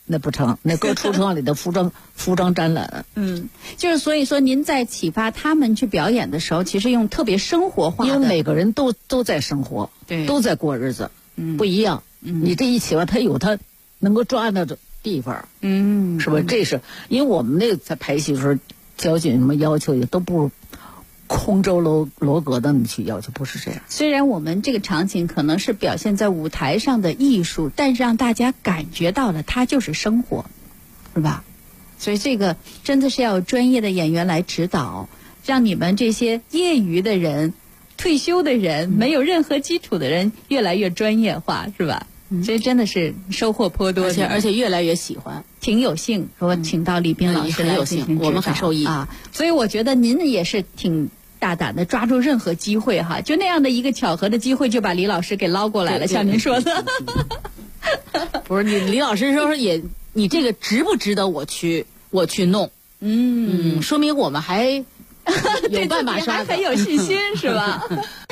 那不成，那搁橱窗里的服装展览。 就是所以说您在启发他们去表演的时候，其实用特别生活化的， 因为每个人都在生活， 对， 都在过日子，不一样。你这一起吧，他有他能够抓到的地方，是吧？这是因为我们那个在排戏的时候，交警什么要求也都不空舟楼阁的你去要求，不是这样。 虽然我们这个场景可能是表现在舞台上的艺术，但是让大家感觉到了它就是生活，是吧？所以这个真的是要有专业的演员来指导，让你们这些业余的人、退休的人、没有任何基础的人越来越专业化，是吧？所以真的是收获颇多， 而且越来越喜欢， 挺有幸说请到李冰老师来进行指导， 我们很受益啊。所以我觉得您也是挺大胆的，抓住任何机会哈，就那样的一个巧合的机会，就把李老师给捞过来了，像您说的。 不是李老师说也，你这个值不值得我去弄？说明我们还有办法刷， 很有信心是吧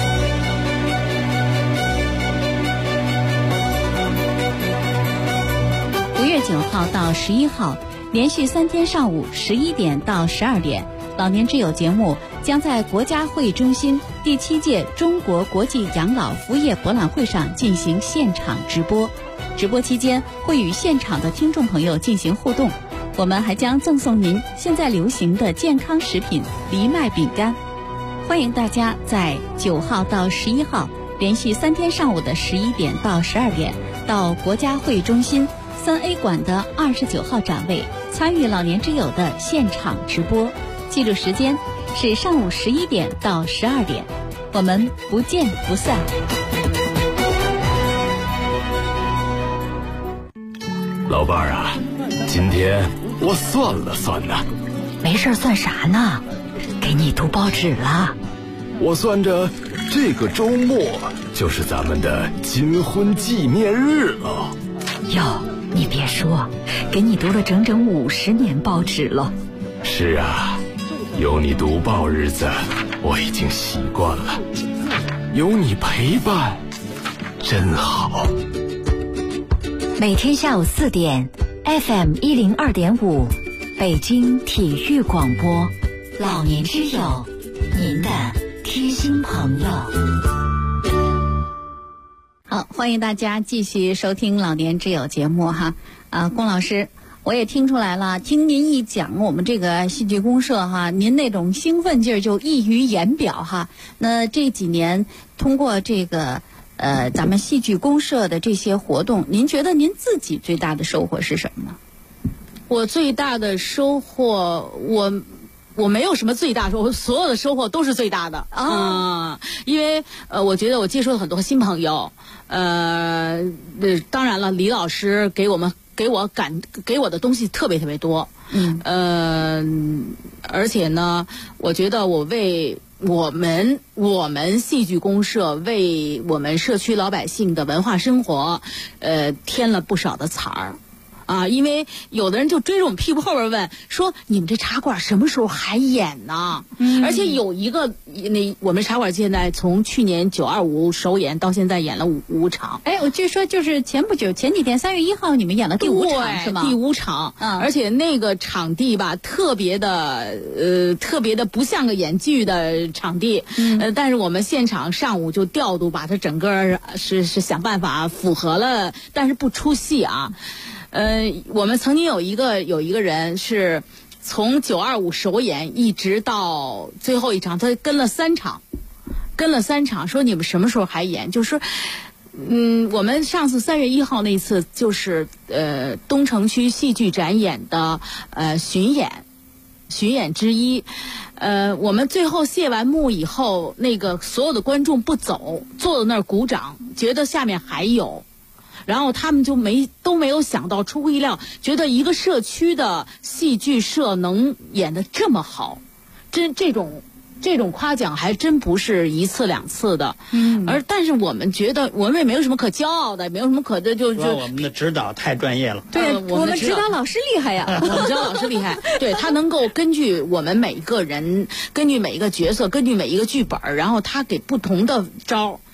？5月9号到11号，连续3天上午11点到12点，老年之友节目将在国家会议中心第7届中国国际养老服务业博览会上进行现场直播。直播期间会与现场的听众朋友进行互动，我们还将赠送您现在流行的健康食品藜麦饼干。欢迎大家在9号到11号连续3天上午的11点到12点到国家会议中心3A 馆的29号展位参与老年之友的现场直播，记住时间是上午11点到12点，我们不见不散。 老伴儿啊，今天我算了算呢。 没事算啥呢？给你读报纸了。 我算着这个周末就是咱们的金婚纪念日了。 哟，你别说，给你读了整整50年报纸了。 是啊，有你读报日子我已经习惯了，有你陪伴真好。 每天下午4点 FM 102.5北京体育广播，老年之友，您的贴心朋友。 好，欢迎大家继续收听老年之友节目哈。龚老师，我也听出来了，听您一讲我们这个戏剧公社哈，您那种兴奋劲儿就溢于言表哈。那这几年通过这个咱们戏剧公社的这些活动，您觉得您自己最大的收获是什么呢？ 我最大的收获，我没有什么最大收获，所有的收获都是最大的因为我觉得我接触了很多新朋友，当然了，李老师给我的东西特别特别多，而且呢，我觉得我为我们戏剧公社为我们社区老百姓的文化生活，添了不少的彩儿。因为有的人就追着我们屁股后边问说，你们这茶馆什么时候还演呢？而且有一个我们茶馆现在从去年925首演到现在演了5场。 我据说就是前几天3月1号你们演了第5场是吗？ 第5场，而且那个场地吧特别的不像个演剧的场地，但是我们现场上午就调度把它整个是想办法符合了，但是不出戏啊。我们曾经有一个人是从925首演一直到最后一场，他跟了3场，说你们什么时候还演？就是我们上次3月1号那次就是东城区戏剧展演的巡演之一。我们最后谢完幕以后，那个所有的观众不走，坐在那儿鼓掌，觉得下面还有。然后他们就都没有想到，出乎意料，觉得一个社区的戏剧社能演得这么好，这种夸奖还真不是1次2次的。但是我们觉得我们也没有什么可骄傲的，也没有什么可的，就我们的指导太专业了。 对，我们指导老师厉害呀， 我们指导老师厉害。对，他能够根据我们每一个人，根据每一个角色，根据每一个剧本，然后他给不同的招。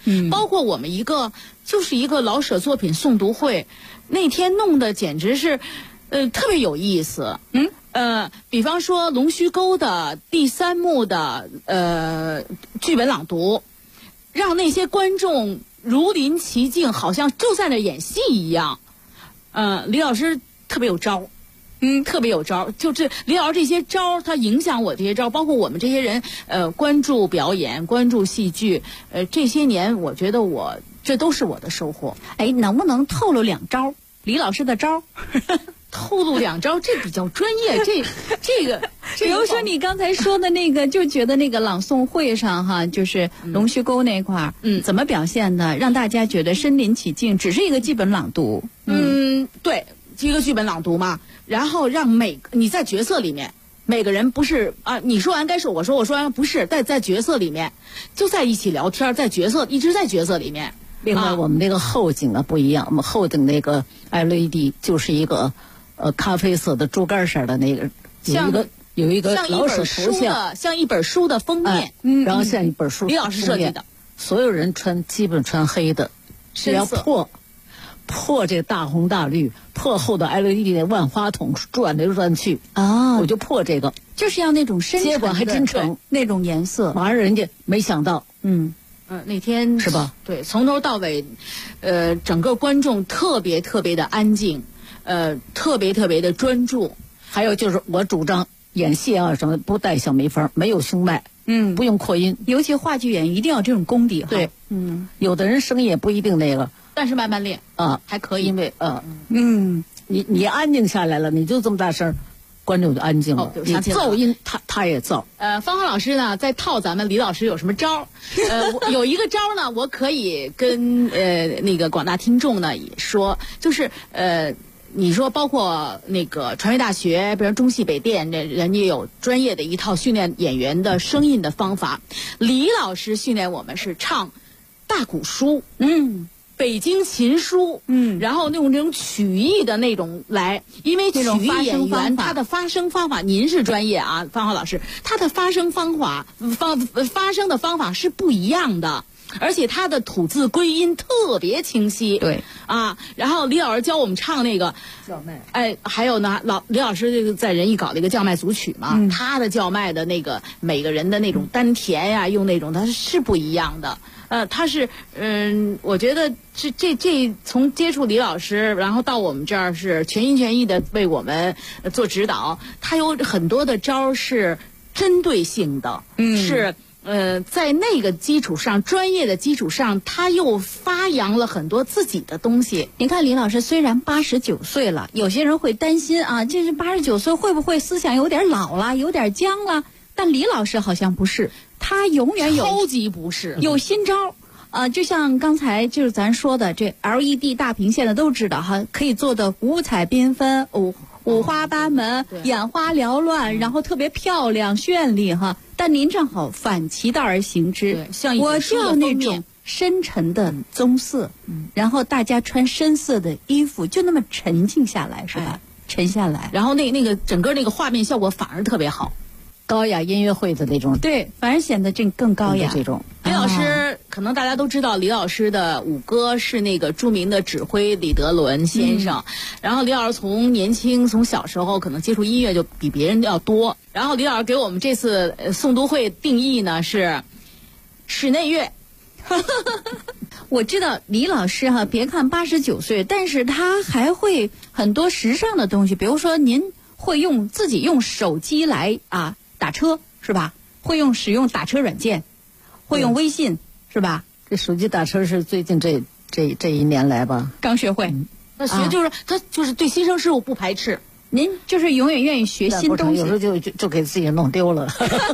包括我们就是一个老舍作品诵读会，那天弄的简直是，特别有意思。比方说龙须沟的第3幕的剧本朗读，让那些观众如临其境，好像就在那演戏一样。李老师特别有招。特别有招，就是李老师这些招，他影响我这些招，包括我们这些人，关注表演，关注戏剧，这些年，我觉得这都是我的收获。 哎，能不能透露2招？李老师的招？ 透露2招，这比较专业。这个， 比如说你刚才说的那个，就觉得那个朗诵会上哈，就是龙须沟那块儿，怎么表现的，让大家觉得身临其境，只是一个剧本朗读。 对，一个剧本朗读嘛。然后让你在角色里面，每个人不是你说完该是我说完不是，在角色里面就在一起聊天，一直在角色里面。 另外，我们那个后景不一样，我们后景那个 LED 就是一个咖啡色的竹竿色的那个，有一个老舍头像， 像一本书的封面， 然后像一本书。 李老师设计的， 所有人基本穿黑的，只要破这大红大绿，破后的 LED 的万花筒转来转去我就破这个， 就是要那种深沉的， 结果还真成那种颜色。 马上人家没想到， 那天是吧？ 对，从头到尾，整个观众特别特别的安静，特别特别的专注。 还有就是我主张演戏什么不带小眉峰，没有胸脉，不用扩音， 尤其话剧演员一定要这种功底。 对，有的人声音也不一定那个。 但是慢慢练还可以， 因为你安静下来了，你就这么大声，观众就安静了。你噪音他也噪。 方豪老师呢，在套咱们李老师有什么招？有一个招呢，我可以跟那个广大听众呢也说，就是你说包括那个传媒大学，比如中戏北电，人家有专业的一套训练演员的声音的方法。李老师训练我们是唱大鼓书，北京琴书，然后用这种曲艺的那种来，因为曲艺演员他的发声方法，您是专业啊，方豪老师，他的发声方法发声的方法是不一样的，而且他的吐字归音特别清晰。 对然后李老师教我们唱那个叫卖， 还有呢，李老师这个在仁义搞那个叫卖组曲嘛，他的叫卖的那个每个人的那种丹田呀，用那种他是不一样的。他是我觉得这从接触李老师，然后到我们这儿是全心全意的为我们做指导。他有很多的招是针对性的，是在那个基础上，专业的基础上，他又发扬了很多自己的东西。 您看李老师虽然89岁了，有些人会担心这是89岁会不会思想有点老了，有点僵了？但李老师好像不是，他永远超级不是， 有新招。就像刚才就是咱说的这 LED 大屏，现在都知道可以做的五彩缤纷、五花八门、眼花缭乱，然后特别漂亮绚丽但您正好反其道而行之， 像我就要那种深沉的棕色，然后大家穿深色的衣服，就那么沉静下来，是吧？沉下来， 然后那个整个那个画面效果反而特别好。 高雅音乐会的那种， 对，反而显得这更高雅。 这种李老师可能大家都知道，李老师的五哥是那个著名的指挥李德伦先生。然后李老师从年轻，从小时候可能接触音乐就比别人要多。然后李老师给我们这次诵读会定义呢是室内乐。 我知道李老师别看89岁，但是他还会很多时尚的东西，比如说您会自己用手机来打车是吧？会使用打车软件，会用微信是吧？ 这手机打车是最近这一年来吧， 刚学会。 那学就是他就是对新生事物不排斥。 您就是永远愿意学新东西， 有时候就给自己弄丢了。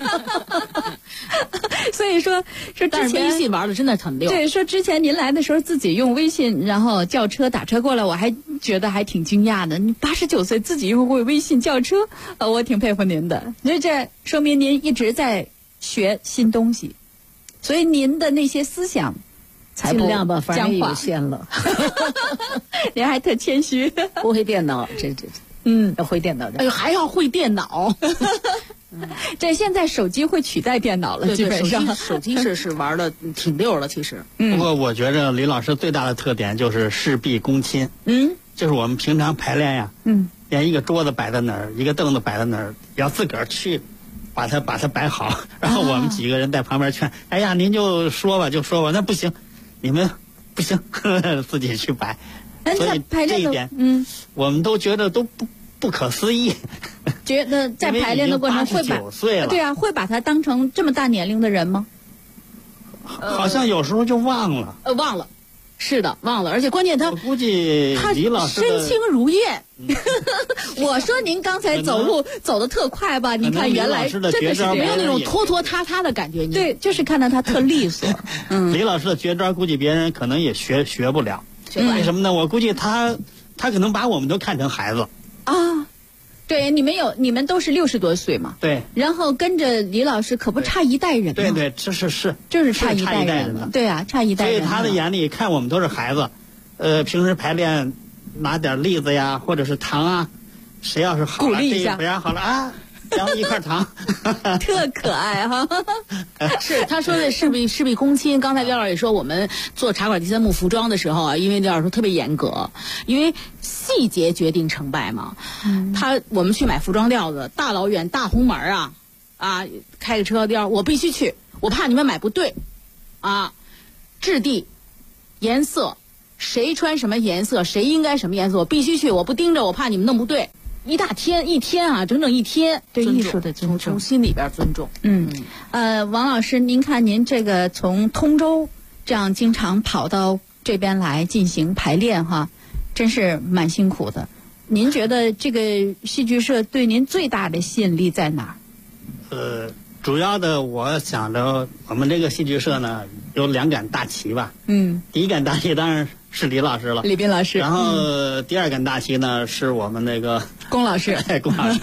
所以说之前微信玩的真的很溜。 对，说之前您来的时候自己用微信，然后叫车打车过来，我还觉得还挺惊讶的。你89岁自己又会微信叫车，我挺佩服您的。所以这说明您一直在学新东西，所以您的那些思想才尽量吧，反正僵化有限了。 您还特谦虚， 不会电脑，要会电脑的。 哎呦，还要会电脑。 这现在手机会取代电脑了，基本上手机是玩的挺溜了，其实。 不过我觉着李老师最大的特点就是事必躬亲。就是我们平常排练呀，连一个桌子摆在哪儿，一个凳子摆在哪儿，要自个儿去把它摆好，然后我们几个人在旁边劝，哎呀，您就说吧，那不行，你们不行，自己去摆。所以这一点，我们都觉得都不可思议。 觉得在排练的过程会把他当成这么大年龄的人吗？ 好像有时候就忘了。 忘了。是的，忘了，而且关键我估计李老师身轻如燕。 我说您刚才走路走得特快吧？你看原来真的是没有那种拖拖沓沓的感觉。 对，就是看到他特利索。 李老师的绝招估计别人可能也学不了。为什么呢？我估计他可能把我们都看成孩子啊。对，你们都是60多岁嘛？ 对。 然后跟着李老师，可不差一代人吗？ 对，这是就是差一代人了。对啊，差一代人。 所以他的眼里看我们都是孩子，平时排练拿点栗子呀，或者是糖啊，谁要是好了， 鼓励一下， 这好了啊，然后一块糖， 特可爱哈。 是他说的事必躬亲。刚才廖老师也说，我们做茶馆第3幕服装的时候啊，因为廖老师说特别严格，因为细节决定成败嘛。我们去买服装料子，大老远大红门啊，开个车调，我必须去，我怕你们买不对啊。质地、颜色，谁穿什么颜色，谁应该什么颜色，我必须去，我不盯着，我怕你们弄不对。一天啊，整整一天， 对艺术的尊重， 从心里边尊重。 王老师，您看您这个从通州这样经常跑到这边来进行排练哈，真是蛮辛苦的。您觉得这个戏剧社对您最大的吸引力在哪儿？ 主要的我想着我们这个戏剧社呢有2杆大旗吧。第一杆大旗当然是李老师了， 李斌老师。 然后第2杆大旗呢是我们那个龚老师。 龚老师。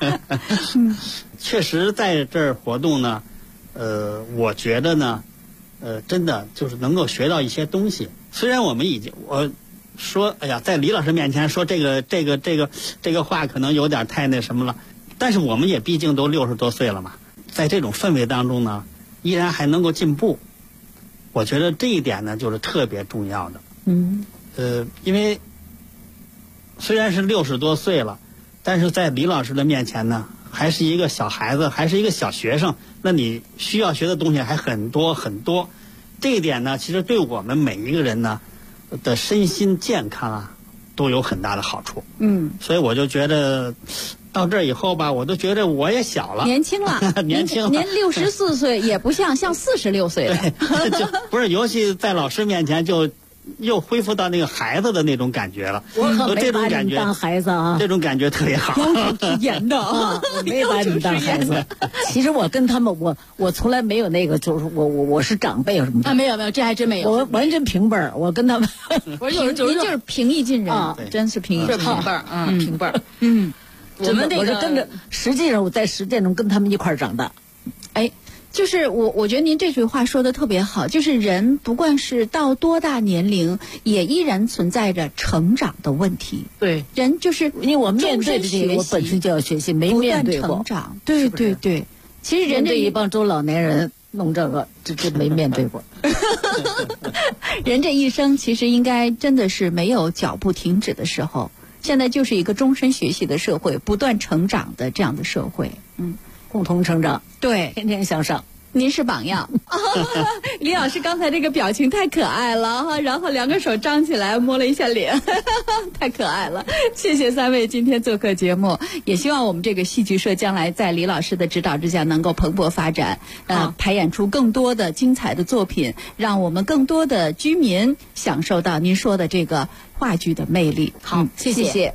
确实在这儿活动呢，我觉得呢，真的就是能够学到一些东西。虽然我说，哎呀，在李老师面前说这个话可能有点太那什么了，但是我们也毕竟都60多岁了嘛，在这种氛围当中呢，依然还能够进步。我觉得这一点呢，就是特别重要的。因为虽然是60多岁了，但是在李老师的面前呢，还是一个小孩子，还是一个小学生，那你需要学的东西还很多很多。这一点呢，其实对我们每一个人呢的身心健康啊，都有很大的好处。所以我就觉得到这以后吧，我都觉得我也小了， 年轻了， 年轻了。 您64岁也不像46岁了。 对，不是，尤其在老师面前就又恢复到那个孩子的那种感觉了。 我可没把你当孩子啊， 这种感觉特别好。 要求是严的啊， 我没把你当孩子。其实我跟他们，我从来没有那个，就是我是长辈什么的啊，没有，这还真没有。 我完全平辈儿，我跟他们， 您就是平易近人，真是平易近人， 平辈儿，平辈儿。 我们我是跟着，实际上我在实践中跟他们一块儿长大。 就是我觉得您这句话说的特别好，就是人不管是到多大年龄，也依然存在着成长的问题。 对， 人就是因为我面对的这个，我本身就要学习，没面对过成长。对对对，其实人这一帮中老年人弄这个，这没面对过。 人这一生其实应该真的是没有脚步停止的时候。现在就是一个终身学习的社会，不断成长的这样的社会。 共同成长， 对， 天天向上。 您是榜样。李老师刚才这个表情太可爱了哈，然后2个手张起来摸了一下脸，太可爱了。谢谢3位今天做客节目，也希望我们这个戏剧社将来在李老师的指导之下能够蓬勃发展，排演出更多的精彩的作品，让我们更多的居民享受到您说的这个话剧的魅力。 好，谢谢。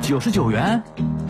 99元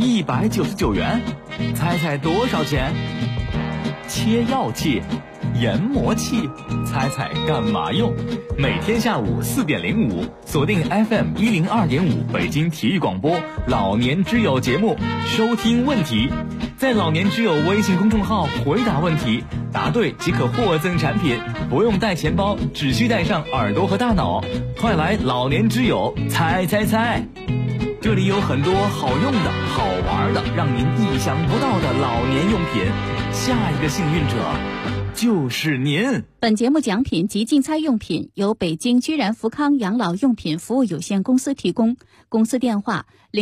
，199元，猜猜多少钱？切药器、研磨器，猜猜干嘛用？每天下午4点05，锁定 FM 102.5北京体育广播老年之友节目，收听问题，在老年之友微信公众号回答问题，答对即可获赠产品，不用带钱包，只需带上耳朵和大脑。快来老年之友猜猜猜这里有很多好用的、好玩的，让您意想不到的老年用品。下一个幸运者就是您。 本节目奖品及竞猜用品由北京居然福康养老用品服务有限公司提供，公司电话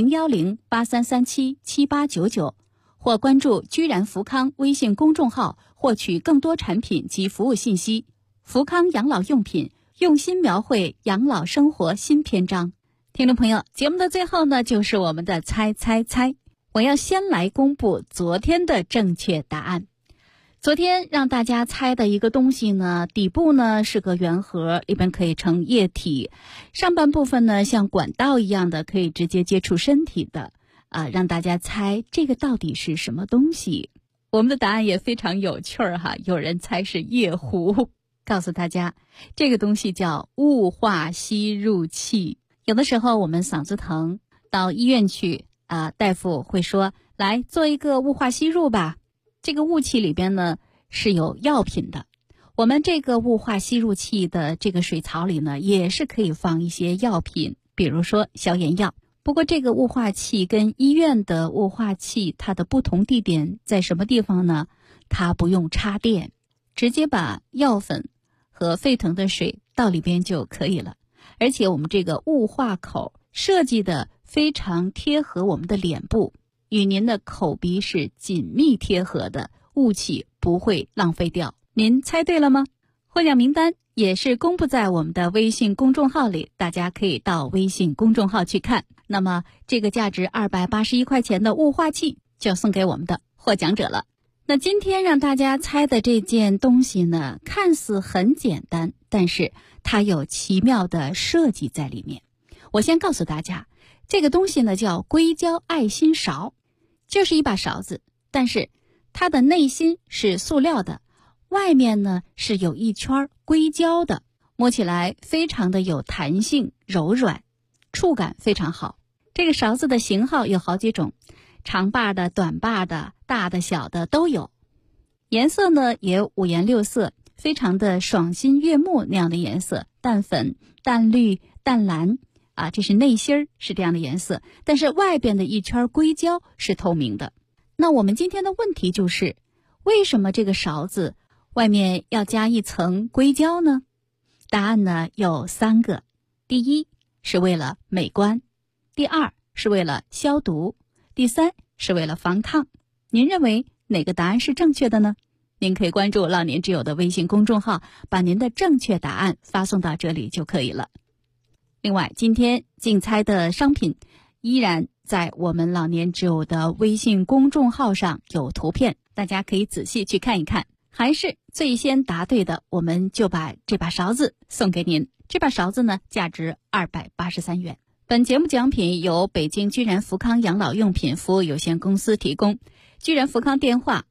010-8337-7899，或关注居然福康微信公众号获取更多产品及服务信息。福康养老用品，用心描绘养老生活新篇章。听众朋友，节目的最后呢，就是我们的猜猜猜。我要先来公布昨天的正确答案。昨天让大家猜的一个东西呢，底部呢是个圆盒，里边可以盛液体，上半部分呢像管道一样的，可以直接接触身体的让大家猜这个到底是什么东西。我们的答案也非常有趣儿哈，有人猜是夜壶。告诉大家，这个东西叫雾化吸入器。有的时候我们嗓子疼，到医院去大夫会说，来做一个雾化吸入吧。这个雾气里边呢是有药品的，我们这个雾化吸入器的这个水槽里呢也是可以放一些药品，比如说消炎药。不过这个雾化器跟医院的雾化器它的不同地点在什么地方呢？它不用插电，直接把药粉和沸腾的水倒里边就可以了。而且我们这个雾化口设计的非常贴合我们的脸部，与您的口鼻是紧密贴合的，雾气不会浪费掉。您猜对了吗？获奖名单也是公布在我们的微信公众号里，大家可以到微信公众号去看。那么这个价值281块钱的雾化器就送给我们的获奖者了。那今天让大家猜的这件东西呢，看似很简单，但是它有奇妙的设计在里面。我先告诉大家，这个东西呢叫硅胶爱心勺，就是一把勺子，但是它的内心是塑料的，外面呢是有一圈硅胶的，摸起来非常的有弹性、柔软，触感非常好。这个勺子的型号有好几种，长把的、短把的、大的、小的都有。颜色呢也五颜六色，非常的爽心悦目那样的颜色，淡粉、淡绿、淡蓝这是内芯是这样的颜色，但是外边的一圈硅胶是透明的。那我们今天的问题就是，为什么这个勺子外面要加一层硅胶呢？答案呢有3个。第一是为了美观，第二是为了消毒，第三是为了防烫。您认为哪个答案是正确的呢？您可以关注老年之友的微信公众号，把您的正确答案发送到这里就可以了。另外，今天竞猜的商品依然在我们老年之友的微信公众号上有图片，大家可以仔细去看一看。还是最先答对的，我们就把这把勺子送给您。这把勺子呢，价值283元。本节目奖品由北京居然福康养老用品服务有限公司提供，居然福康电话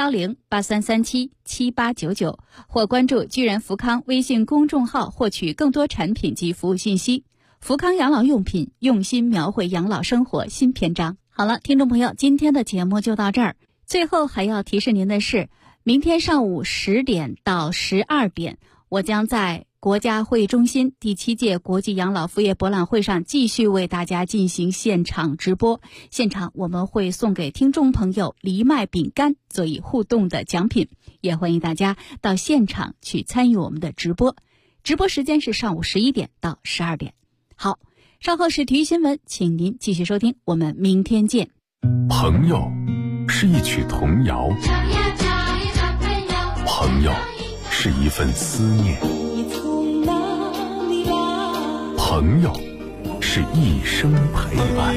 010-8337-7899，或关注居然福康微信公众号获取更多产品及服务信息。福康养老用品，用心描绘养老生活新篇章。好了，听众朋友，今天的节目就到这儿。最后还要提示您的是，明天上午10点到12点，我将在国家会议中心第7届国际养老服务业博览会上继续为大家进行现场直播。现场我们会送给听众朋友藜麦饼干作为互动的奖品，也欢迎大家到现场去参与我们的直播。直播时间是上午11点到12点。好，稍后是体育新闻，请您继续收听，我们明天见。 朋友是一曲童谣，朋友是一份思念，朋友是一生陪伴。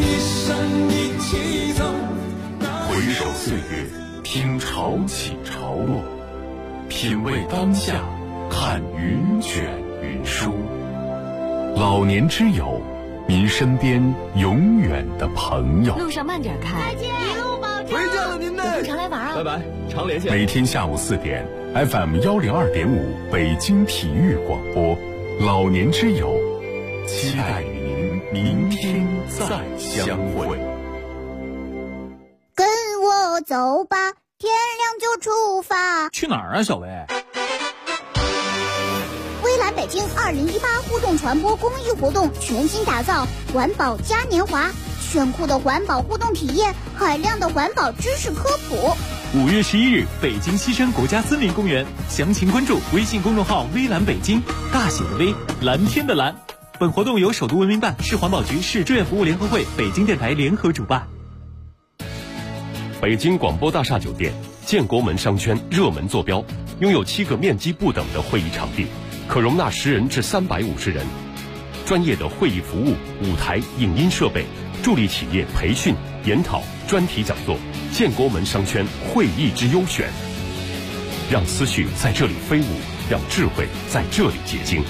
回首岁月，听潮起潮落，品味当下，看云卷云舒。老年之友，您身边永远的朋友。 路上慢点开，再见，一路保重。 回见了您呢， 常来玩啊！ 拜拜，常联系。 每天下午4点 ，FM 102.5北京体育广播，老年之友，期待与您明天再相会。 跟我走吧，天亮就出发。 去哪儿啊，小薇？ 蔚蓝北北京2018互动传播公益活动全新打造环保嘉年华，炫酷的环保互动体验，海量的环保知识科普。 5月11日，北京西山国家森林公园，详情关注微信公众号“微蓝北京”，大写的微，蓝天的蓝。本活动由首都文明办、市环保局、市志愿服务联合会、北京电台联合主办。 北京广播大厦酒店建国门商圈热门坐标，拥有7个面积不等的会议场地，可容纳10人至350人。专业的会议服务、舞台、影音设备，助力企业培训、研讨、专题讲座。建国门商圈会议之优选，让思绪在这里飞舞，让智慧在这里结晶。